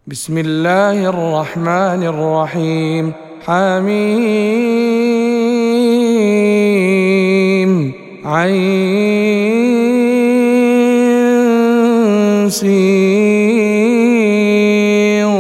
بسم الله الرحمن الرحيم. حميم عين سين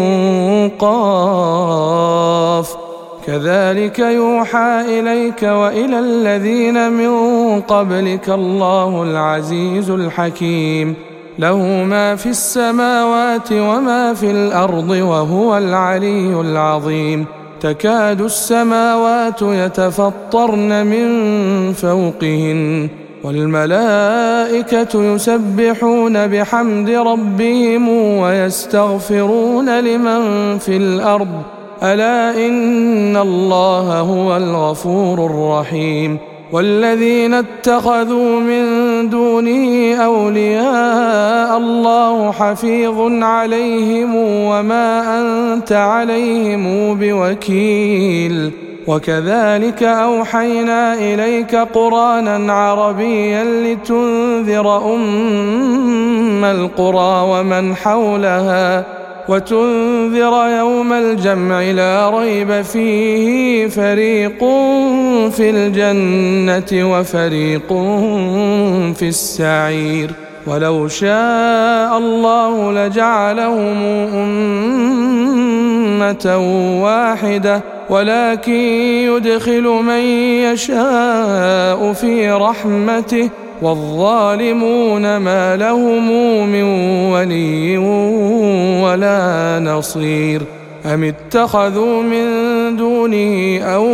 قاف كذلك يوحى إليك وإلى الذين من قبلك الله العزيز الحكيم له ما في السماوات وما في الأرض وهو العلي العظيم تكاد السماوات يتفطرن من فوقهن والملائكة يسبحون بحمد ربهم ويستغفرون لمن في الأرض ألا إن الله هو الغفور الرحيم والذين اتخذوا من دونه أولياء الله حفيظ عليهم وما أنت عليهم بوكيل وكذلك أوحينا إليك قرآنا عربيا لتنذر أم القرى ومن حولها وتنذر يوم الجمع لا ريب فيه فريق في الجنة وفريق في السعير ولو شاء الله لجعلهم أمة واحدة ولكن يدخل من يشاء في رحمته والظالمون ما لهم من ولي ولا نصير أم اتخذوا من دونه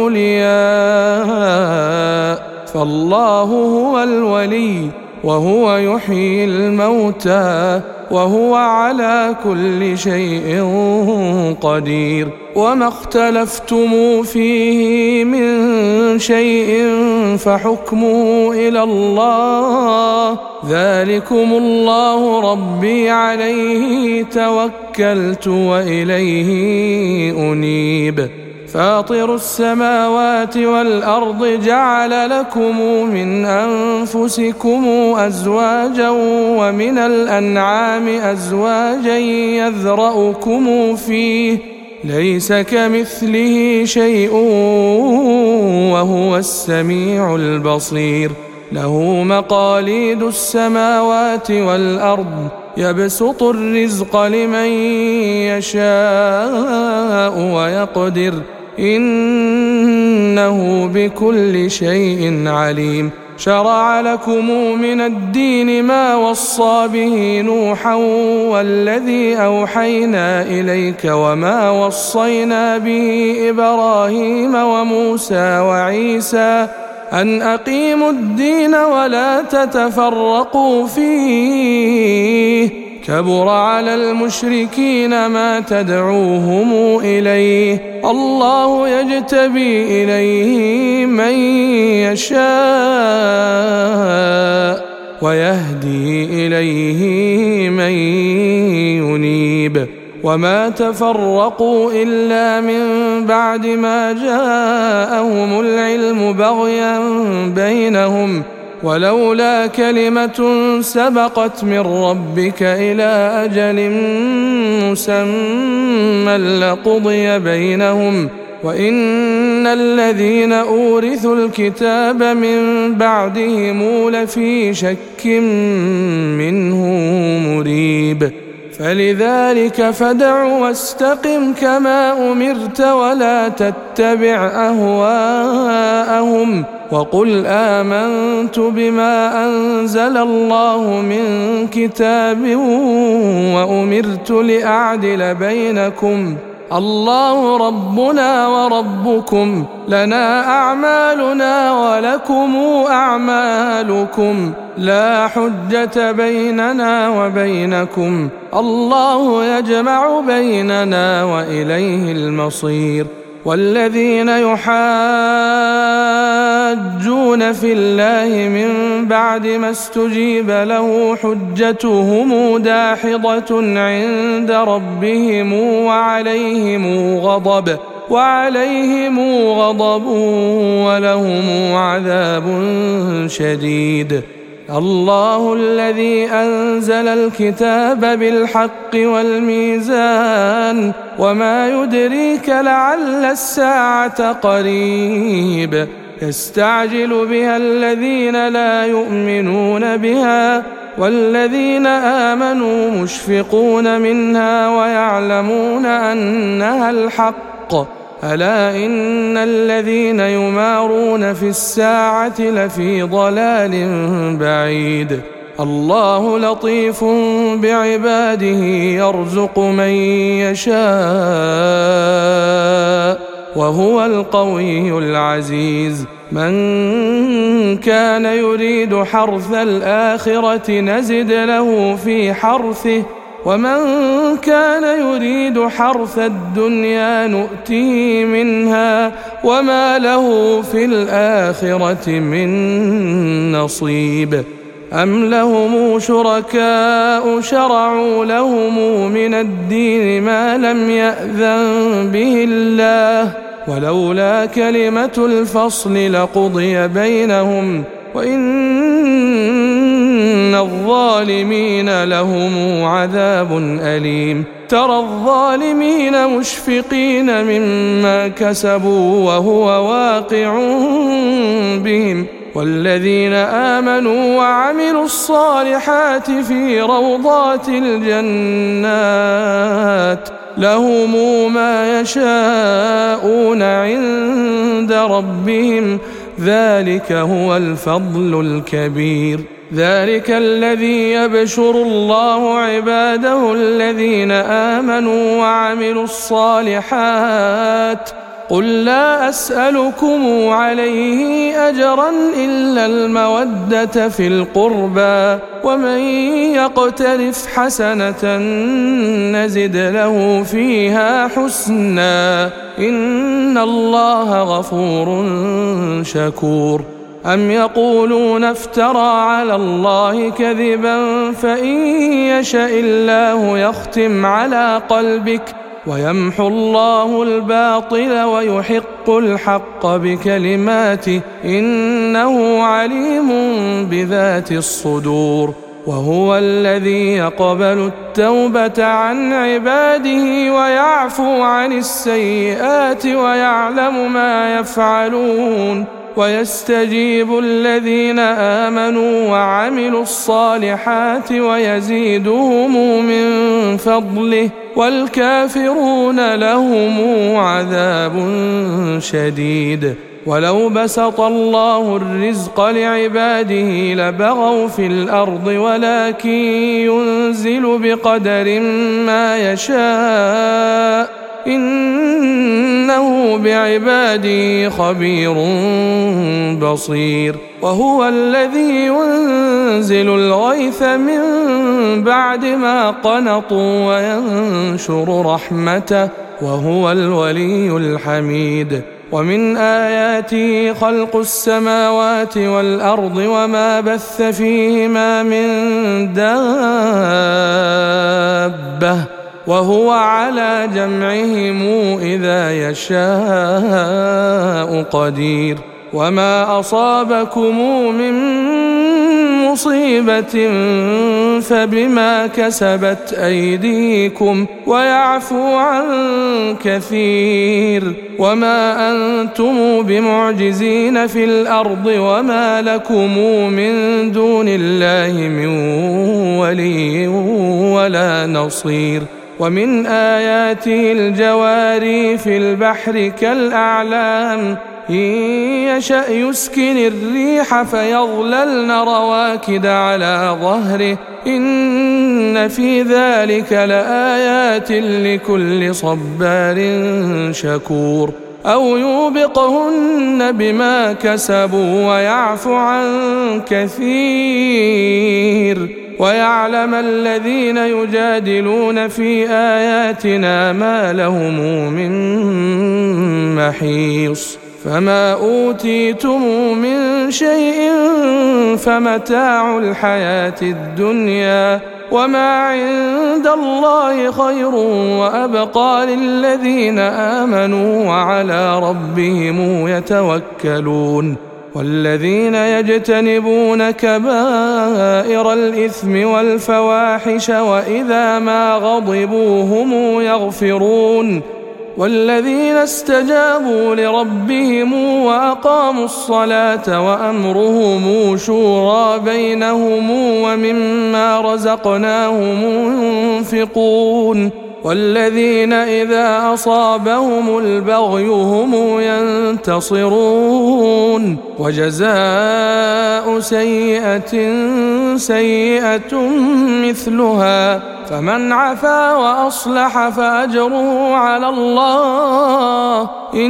أولياء فالله هو الولي وهو يحيي الموتى وهو على كل شيء قدير وما اختلفتم فيه من شيء فحكمه إلى الله ذلكم الله ربي عليه توكلت وإليه أنيب فاطر السماوات والأرض جعل لكم من أنفسكم أزواجا ومن الأنعام أزواجا يذرأكم فيه ليس كمثله شيء وهو السميع البصير له مقاليد السماوات والأرض يبسط الرزق لمن يشاء ويقدر إنه بكل شيء عليم شرع لكم من الدين ما وصى به نوحا والذي أوحينا إليك وما وصينا به إبراهيم وموسى وعيسى أن أقيموا الدين ولا تتفرقوا فيه كبر على المشركين ما تدعوهم إليه الله يجتبي إليه من يشاء ويهدي إليه من ينيب وما تفرقوا إلا من بعد ما جاءهم العلم بغيا بينهم ولولا كلمة سبقت من ربك إلى أجل مسمى لقضي بينهم وإن الذين أورثوا الكتاب من بعدهم لفي شك منه مريب فلذلك فادع واستقم كما أمرت ولا تتبع أهواءهم وقل آمنت بما أنزل الله من كتاب وأمرت لأعدل بينكم الله ربنا وربكم لنا أعمالنا ولكم أعمالكم لا حجة بيننا وبينكم الله يجمع بيننا وإليه المصير والذين يحاجون في الله من بعد ما استجيب له حجتهم داحضة عند ربهم وعليهم غضب ولهم عذاب شديد الله الذي أنزل الكتاب بالحق والميزان وما يدريك لعل الساعة قريب يستعجل بها الذين لا يؤمنون بها والذين آمنوا مشفقون منها ويعلمون أنها الحق ألا إن الذين يمارون في الساعة لفي ضلال بعيد الله لطيف بعباده يرزق من يشاء وهو القوي العزيز من كان يريد حرث الآخرة نزد له في حرثه ومن كان يريد حرث الدنيا نؤته منها وما له في الآخرة من نصيب أم لهم شركاء شرعوا لهم من الدين ما لم يأذن به الله ولولا كلمة الفصل لقضي بينهم وإن الظالمين لهم عذاب أليم ترى الظالمين مشفقين مما كسبوا وهو واقع بهم والذين آمنوا وعملوا الصالحات في روضات الجنات لهم ما يشاءون عند ربهم ذلك هو الفضل الكبير ذلك الذي يبشر الله عباده الذين آمنوا وعملوا الصالحات قل لا أسألكم عليه أجرا إلا المودة في القربى ومن يقترف حسنة نزد له فيها حسنا إن الله غفور شكور أم يقولون افترى على الله كذبا فإن يشأ الله يختم على قلبك ويمحو الله الباطل ويحق الحق بكلماته إنه عليم بذات الصدور وهو الذي يقبل التوبة عن عباده ويعفو عن السيئات ويعلم ما يفعلون ويستجيب الذين آمنوا وعملوا الصالحات ويزيدهم من فضله والكافرون لهم عذاب شديد ولو بسط الله الرزق لعباده لبغوا في الأرض ولكن ينزل بقدر ما يشاء إنه بعباده خبير بصير وهو الذي ينزل الغيث من بعد ما قنطوا وينشر رحمته وهو الولي الحميد ومن آياته خلق السماوات والأرض وما بث فيهما من دابة وهو على جمعهم إذا يشاء قدير وما أصابكم من مصيبة فبما كسبت أيديكم ويعفو عن كثير وما أنتم بمعجزين في الأرض وما لكم من دون الله من ولي ولا نصير ومن آياته الجواري في البحر كالأعلام إن يشأ يسكن الريح فيظللن رواكد على ظهره إن في ذلك لآيات لكل صبار شكور أو يوبقهن بما كسبوا ويعفو عن كثير ويعلم الذين يجادلون في آياتنا ما لهم من محيص فما أوتيتم من شيء فمتاع الحياة الدنيا وما عند الله خير وأبقى للذين آمنوا وعلى ربهم يتوكلون والذين يجتنبون كبائر الإثم والفواحش وإذا ما غضبوا هم يغفرون والذين استجابوا لربهم وأقاموا الصلاة وأمرهم شورى بينهم ومما رزقناهم ينفقون والذين إذا أصابهم البغي هم ينتصرون وجزاء سيئة سيئة مثلها فمن عفا وأصلح فأجره على الله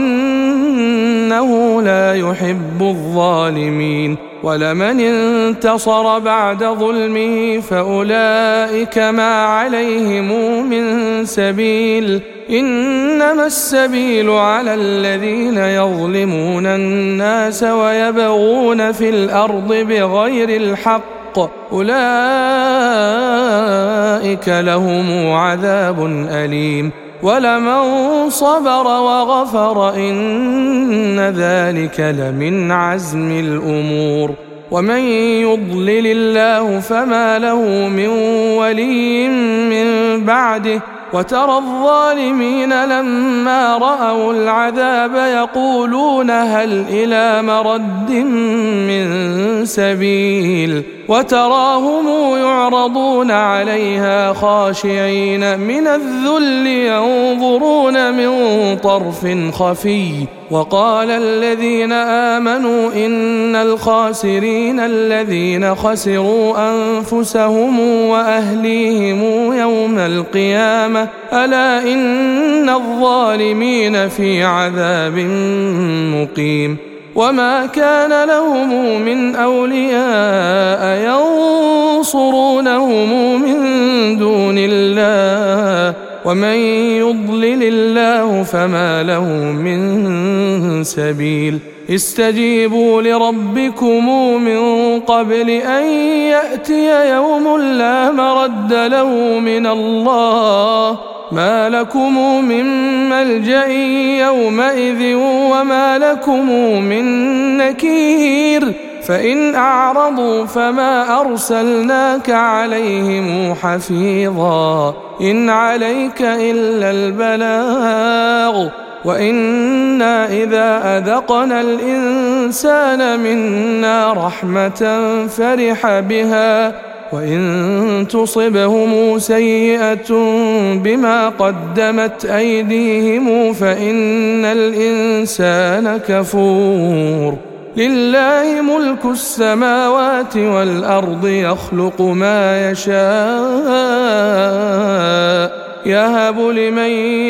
إنه لا يحب الظالمين ولمن انتصر بعد ظلمه فأولئك ما عليهم من سبيل إنما السبيل على الذين يظلمون الناس ويبغون في الأرض بغير الحق أولئك لهم عذاب أليم ولمن صبر وغفر إن ذلك لمن عزم الأمور ومن يضلل الله فما له من ولي من بعده وترى الظالمين لما رأوا العذاب يقولون هل إلى مرد من سبيل وتراهم يعرضون عليها خاشعين من الذل ينظرون من طرف خفي وقال الذين آمنوا إن الخاسرين الذين خسروا أنفسهم وأهليهم يوم القيامة ألا إن الظالمين في عذاب مقيم وما كان لهم من أولياء ينصرونهم من دون الله ومن يضلل الله فما له من سبيل استجيبوا لربكم من قبل أن يأتي يوم لا مرد له من الله ما لكم من ملجأ يومئذ وما لكم من نكير فإن أعرضوا فما أرسلناك عليهم حفيظا إن عليك إلا البلاغ وإنا إذا أذقنا الإنسان منا رحمة فرح بها وإن تصبهم سيئة بما قدمت أيديهم فإن الإنسان كفور لله ملك السماوات والأرض يخلق ما يشاء يهب لمن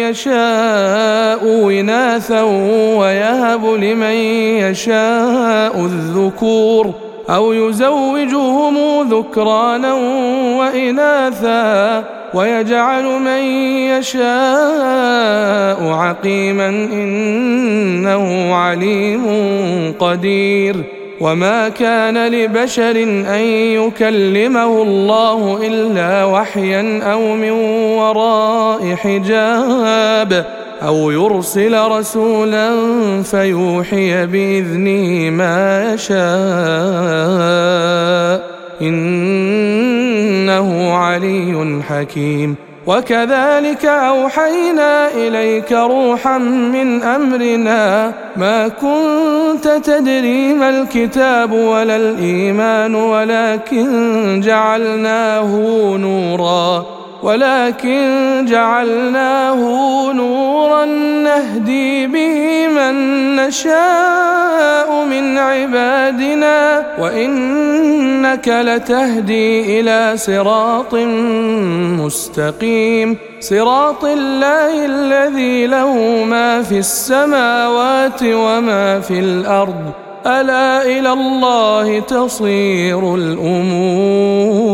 يشاء إناثا ويهب لمن يشاء الذكور أو يزوجهم ذكرانا وإناثا ويجعل من يشاء عقيما إنه عليم قدير وما كان لبشر أن يكلمه الله إلا وحيا أو من وراء حجاب أو يرسل رسولا فيوحي بإذنه ما يشاء إنه علي حكيم وكذلك أوحينا إليك روحا من أمرنا ما كنت تدري ما الكتاب ولا الإيمان ولكن جعلناه نورا نهدي به من نشاء من عبادنا وإنك لتهدي إلى صراط مستقيم صراط الله الذي له ما في السماوات وما في الأرض ألا إلى الله تصير الأمور